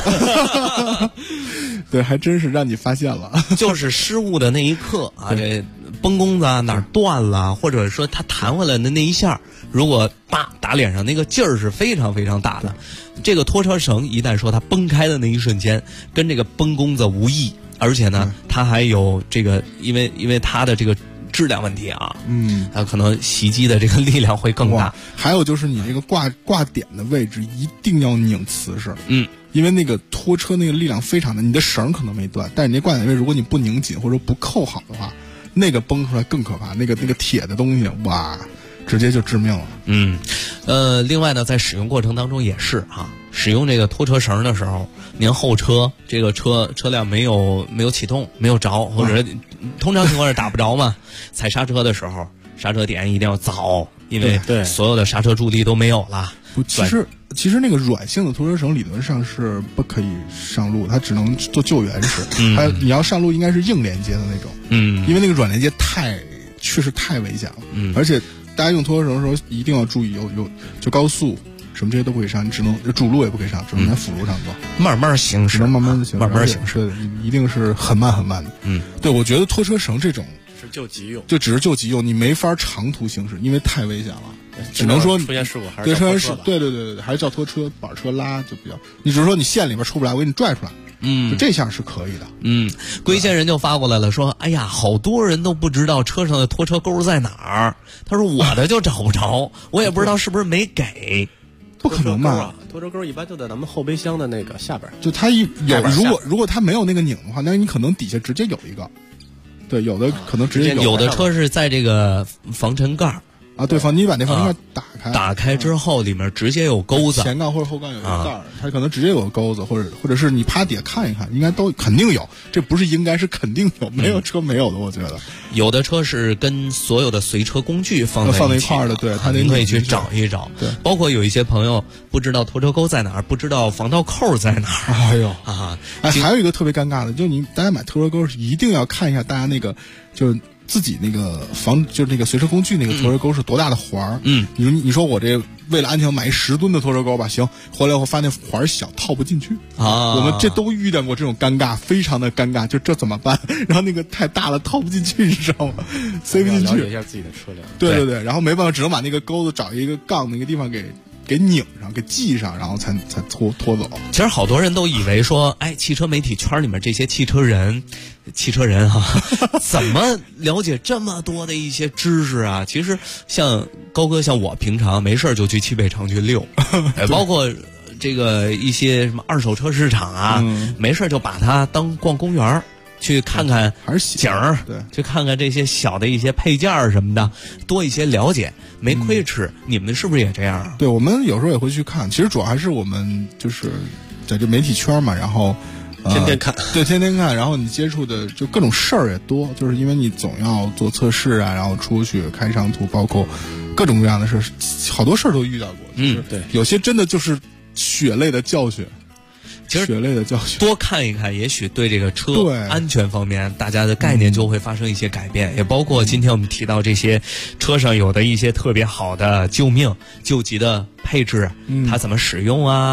对，还真是让你发现了。 就是失误的那一刻啊，这崩弓子啊哪儿断了，或者说它弹回来的那一下，如果打脸上，那个劲儿是非常非常大的。这个拖车绳一旦说它崩开的那一瞬间，跟这个崩弓子无异，而且呢，它还有这个，因为它的这个质量问题啊，它可能袭击的这个力量会更大。 还有就是你这个挂点的位置一定要拧瓷实，因为那个拖车那个力量非常大，你的绳可能没断，但是你那挂点位如果你不拧紧或者不扣好的话，那个崩出来更可怕，那个铁的东西哇，直接就致命了。 另外呢，在使用过程当中也是使用这个拖车绳的时候，您后车这个车辆没有启动，没有着，或者通常情况是打不着嘛，踩刹车的时候，刹车点一定要早，因为所有的刹车助力都没有了。 其实那个软性的拖车绳理论上是不可以上路，它只能做救援使。还有你要上路应该是硬连接的那种，因为那个软连接确实太危险了。而且大家用拖车绳的时候一定要注意，就高速什么这些都不可以上，你只能主路也不可以上，只能在辅路上走， 慢慢行驶， 慢慢的行驶， 慢慢行驶， 一定是很慢很慢的。对，我觉得拖车绳这种是救急用， 就只是救急用，你没法长途行驶，因为太危险了。只能说出现事故还是叫拖车， 对，还是叫拖车板车拉就比较。你只是说你线里边出不来，我给你拽出来，就这下是可以的。 龟仙人就发过来了，说：“哎呀，好多人都不知道车上的拖车钩在哪儿。”他说：“我的就找不着，我也不知道是不是没给。” 不可能吧？ 拖车钩一般就在咱们后备箱的那个下边， 就它如果它没有那个拧的话，那你可能底下直接有一个。对，有的可能直接有的车是在这个防尘盖。 对，你把那防尘盖打开之后，里面直接有钩子， 前杠或者后杠有一个盖它可能直接有个钩子，或者是你趴底下看一看，应该都肯定有，这不是应该是肯定有，没有车没有的，我觉得。 有的车是跟所有的随车工具放在一块的，对， 您可以去找一找。 对， 包括有一些朋友不知道拖车钩在哪儿，不知道防盗扣在哪儿。 还有一个特别尴尬的，就是大家买拖车钩一定要看一下大家那个就是自己那个就是那个随车工具那个拖车钩是多大的环儿。你说我这为了安全买一10吨的拖车钩吧，行，回来我发现环小套不进去我们这都遇见过这种尴尬，非常的尴尬，就这怎么办？然后那个太大了套不进去，你知道吗？塞不进去。 了解一下自己的车辆。 对，然后没办法，只能把那个钩子找一个杠那个地方给拧上，给系上，然后才拖走。 其实好多人都以为说，汽车媒体圈里面这些汽车人怎么了解这么多的一些知识啊？其实像高哥，像我平常没事就去汽配城去溜，包括这个一些什么二手车市场啊，没事就把它当逛公园去看看景儿， 对， 去看看这些小的一些配件什么的，多一些了解，没亏吃。你们是不是也这样？ 对，我们有时候也会去看，其实主要还是我们就是在这媒体圈嘛，然后天天看， 对，天天看，然后你接触的就各种事儿也多，就是因为你总要做测试啊，然后出去开长途，包括各种各样的事，好多事儿都遇到过。 对， 有些真的就是血泪的教训。 其实血泪的教训， 多看一看，也许对这个车安全方面，大家的概念就会发生一些改变。也包括今天我们提到这些车上有的一些特别好的救命、救急的配置，它怎么使用啊？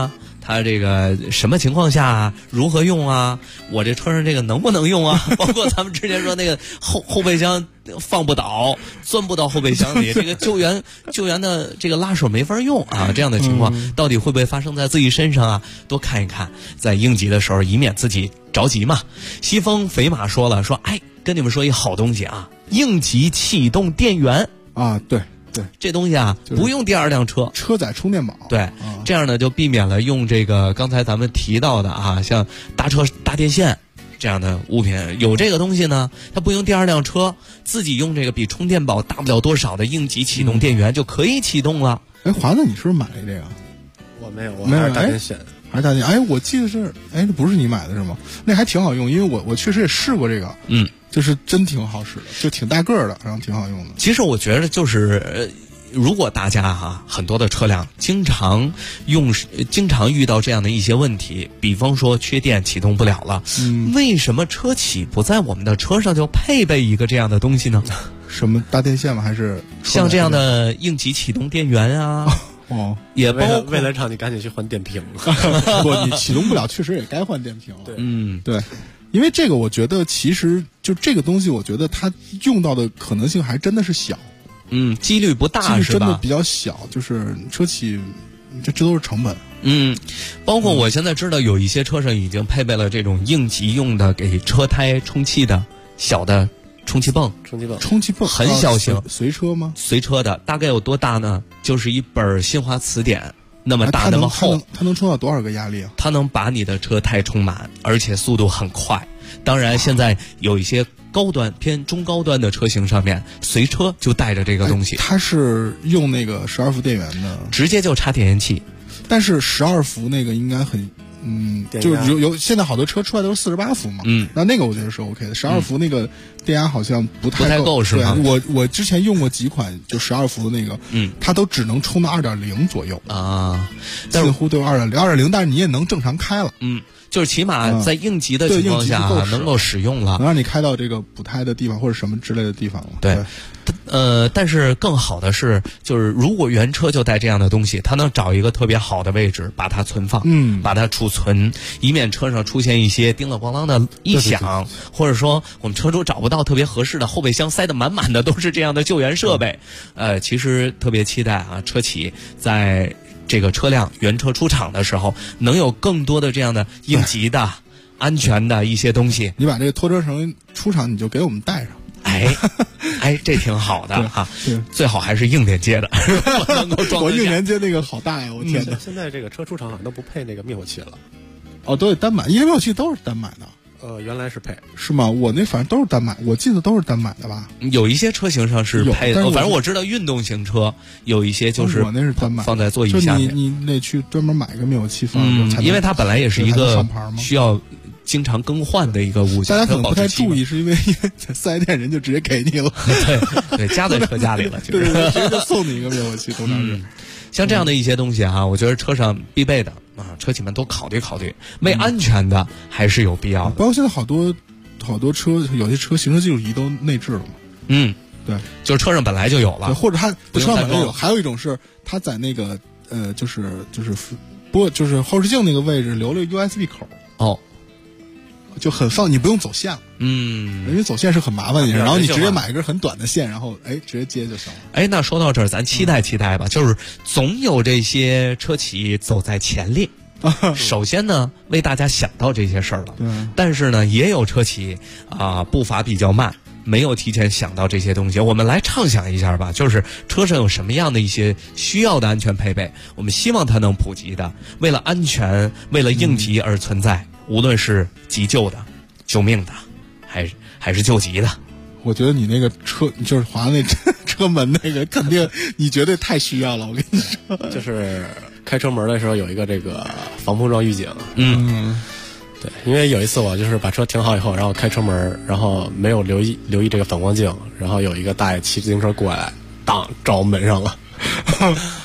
它这个什么情况下如何用啊？我这车上这个能不能用啊？包括咱们之前说那个后备箱放不倒，钻不到后备箱里，这个救援的这个拉手没法用啊，这样的情况到底会不会发生在自己身上啊？多看一看，在应急的时候，以免自己着急嘛。西风肥马说了，说哎，跟你们说一好东西啊，应急启动电源啊，对。对， 这东西啊，不用第二辆车载充电宝。 对，这样呢就避免了用这个刚才咱们提到的啊，像搭车搭电线这样的物品。有这个东西呢，它不用第二辆车，自己用这个比充电宝大不了多少的应急启动电源就可以启动了。 哎，华子，你是不是买了这个？ 我没有，我还是搭电线。 还是大电，哎，我记得是，哎，那不是你买的是吗？那还挺好用，因为我确实也试过这个，就是真挺好使的，就挺大个儿的，然后挺好用的。 其实我觉得就是如果大家很多的车辆经常遇到这样的一些问题，比方说缺电启动不了了，为什么车企不在我们的车上就配备一个这样的东西呢？ 什么搭电线吗？还是像这样的应急启动电源啊？ 哦， 也包括为了让你赶紧去换电瓶， 不，你启动不了，确实也该换电瓶了。 对， 对，因为这个我觉得其实就这个东西，我觉得它用到的可能性还真的是小， 几率不大，是吧？ 几率真的比较小，就是车企这都是成本。 包括我现在知道有一些车上已经配备了这种应急用的给车胎充气的小的充气泵很小型， 随车吗？ 随车的，大概有多大呢？就是一本新华词典那么大那么厚。 它能充到多少个压力啊？ 它能把你的车胎充满，而且速度很快。当然现在有一些高端偏中高端的车型上面随车就带着这个东西。 它是用那个12伏电源的， 直接就插电源器。 但是12伏那个应该很就是有现在好多车出来都是48伏嘛，那个我觉得是 OK 的。12伏那个电压好像不太够， 是吧？ 我之前用过几款就12伏的那个，它都只能充到2.0左右啊， 近乎都有2.0，但是你也能正常开了， 就是起码在应急的情况下能够使用了， 能让你开到这个补胎的地方或者什么之类的地方了。 对。但是更好的是，就是如果原车就带这样的东西，它能找一个特别好的位置把它存放，把它储存，以免车上出现一些叮了咣啷的异响，或者说我们车主找不到特别合适的后备箱，塞得满满的都是这样的救援设备。其实特别期待啊，车企在这个车辆原车出厂的时候，能有更多的这样的应急的、安全的一些东西。 你把这个拖车绳出厂，你就给我们带上。 哎，这挺好的哈，最好还是硬连接的，能够装。 我硬连接那个好大呀，我天哪！ 现在这个车出厂好像都不配那个灭火器了， 都得单买，因为灭火器都是单买的。 原来是配， 是吗？我那反正都是单买，我记得都是单买的吧？ 有一些车型上是配的，反正我知道运动型车有一些就是我那是单买， 放在座椅下面。 你得去专门买一个灭火器放， 因为它本来也是一个需要经常更换的一个物件， 大家可能不太注意，是因为四S店人就直接给你了， 对，加在车架里了， 对，直接就送你一个灭火器，通常是。 像这样的一些东西我觉得车上必备的车企们都考虑考虑，为安全的还是有必要的。 包括现在好多车，有些车行车记录仪都内置了嘛。对， 就是车上本来就有了， 或者它车上本来有，还有一种是它在那个就是后视镜那个位置留了 USB 口。就很放，你不用走线了，因为走线是很麻烦的，然后你直接买一根很短的线，然后直接接就行了。 那说到这儿，咱期待吧，就是总有这些车企走在前列。首先呢，为大家想到这些事儿了，但是呢，也有车企步伐比较慢，没有提前想到这些东西。我们来畅想一下吧，就是车上有什么样的一些需要的安全配备，我们希望它能普及的，为了安全，为了应急而存在。无论是急救的、救命的，还是救急的， 我觉得你那个车就是划那车门那个，肯定你绝对太需要了。我跟你说， 就是开车门的时候有一个这个防碰撞预警。对，因为有一次我就是把车停好以后，然后开车门，然后没有留意这个反光镜，然后有一个大爷骑自行车过来，当照门上了。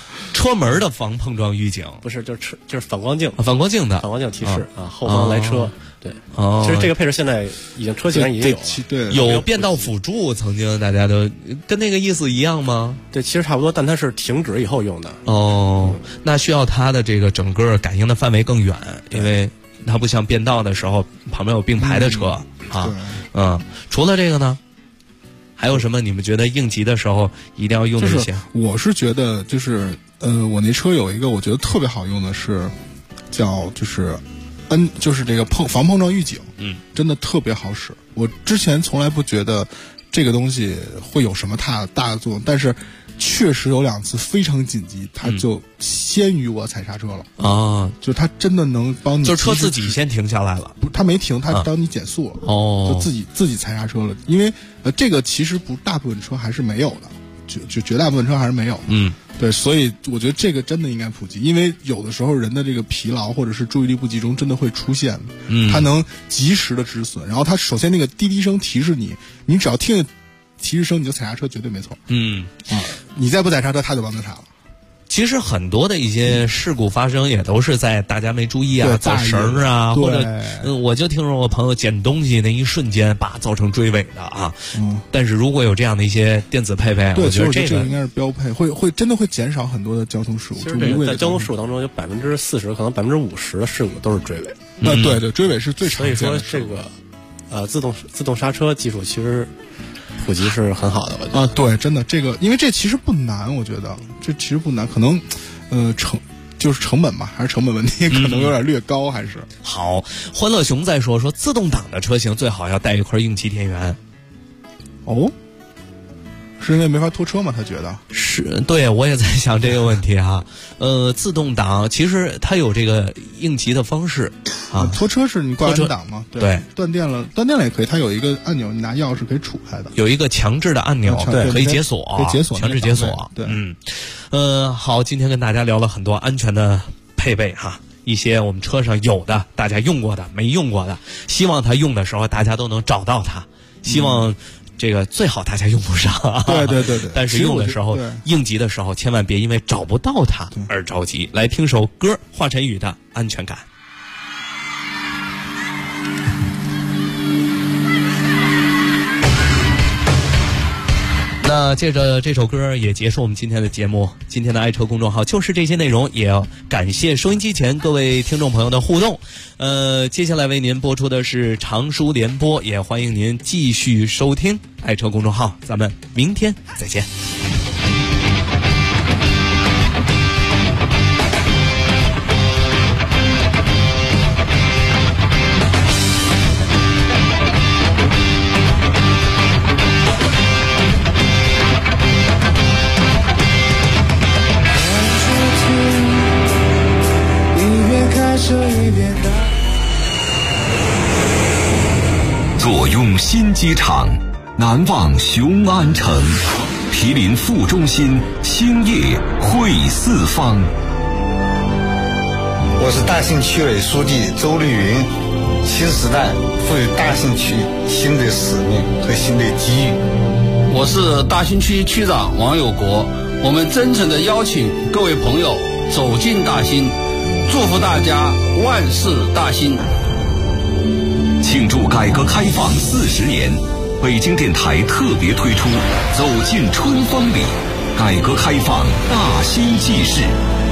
车门的防碰撞预警？ 不是，就是反光镜， 反光镜的反光镜提示后方来车。对，其实这个配置现在已经车型上已经有了， 对， 有变道辅助，曾经大家都跟那个意思一样吗？ 对，其实差不多，但它是停止以后用的。 哦，那需要它的这个整个感应的范围更远，因为它不像变道的时候旁边有并排的车除了这个呢，还有什么你们觉得应急的时候一定要用的一些？ 我是觉得就是我那车有一个我觉得特别好用的是叫就是这个防碰撞预警，真的特别好使。我之前从来不觉得这个东西会有什么大的作用，但是确实有2次非常紧急，它就先于我踩刹车了啊！ 就它真的能帮你， 就是车自己先停下来了， 不，它没停，它帮你减速了就自己踩刹车了。因为这个其实大部分车还是没有的，绝大部分车还是没有的。对，所以我觉得这个真的应该普及，因为有的时候人的这个疲劳或者是注意力不集中真的会出现，它能及时的止损。然后它首先那个滴滴声提示你只要听提示声你就踩刹车，绝对没错。你再不踩刹车，它就帮你踩了。 其实很多的一些事故发生也都是在大家没注意啊，走绳啊，或者我就听说我朋友捡东西那一瞬间造成追尾的啊。但是如果有这样的一些电子配备，我觉得这个应该是标配，会真的会减少很多的交通事故。 其实这个在交通事故当中有40%可能50%的事故都是追尾。 对，追尾是最常见的。 所以说这个自动刹车技术其实普及是很好的，我觉得对，真的这个，因为这其实不难，我觉得这其实不难，可能就是成本吧，还是成本问题，可能有点略高，还是好。欢乐熊在说自动挡的车型最好要带一块应急电源。 是因为没法拖车吗？他觉得是，对，我也在想这个问题哈。自动挡其实它有这个应急的方式啊。 拖车是你挂 N 档吗？ 对， 断电了也可以，它有一个按钮，你拿钥匙可以杵开的， 有一个强制的按钮，对，可以解锁，强制解锁。 对， 好，今天跟大家聊了很多安全的配备哈。一些我们车上有的，大家用过的，没用过的，希望它用的时候大家都能找到它，希望这个最好大家用不上， 对， 但是用的时候，应急的时候，千万别因为找不到它而着急。来听首歌，华晨宇的《安全感》。那接着这首歌也结束我们今天的节目。今天的爱车公众号就是这些内容，也要感谢收音机前各位听众朋友的互动。接下来为您播出的是长书联播，也欢迎您继续收听爱车公众号。咱们明天再见。 坐拥新机场，难忘雄安城，毗邻副中心，兴业汇四方。 我是大兴区委书记周丽云。新时代赋予大兴区新的使命和新的机遇。 我是大兴区区长王有国。我们真诚地邀请各位朋友走进大兴，祝福大家万事大兴。 庆祝改革开放40年，北京电台特别推出《走进春风里》，改革开放大兴纪事。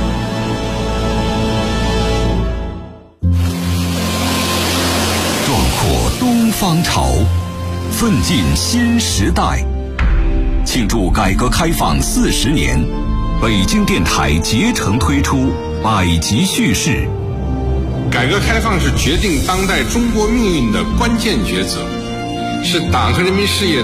壮阔东方潮，奋进新时代。庆祝改革开放40年，北京电台竭诚推出百集叙事。 改革开放是决定当代中国命运的关键抉择，是党和人民事业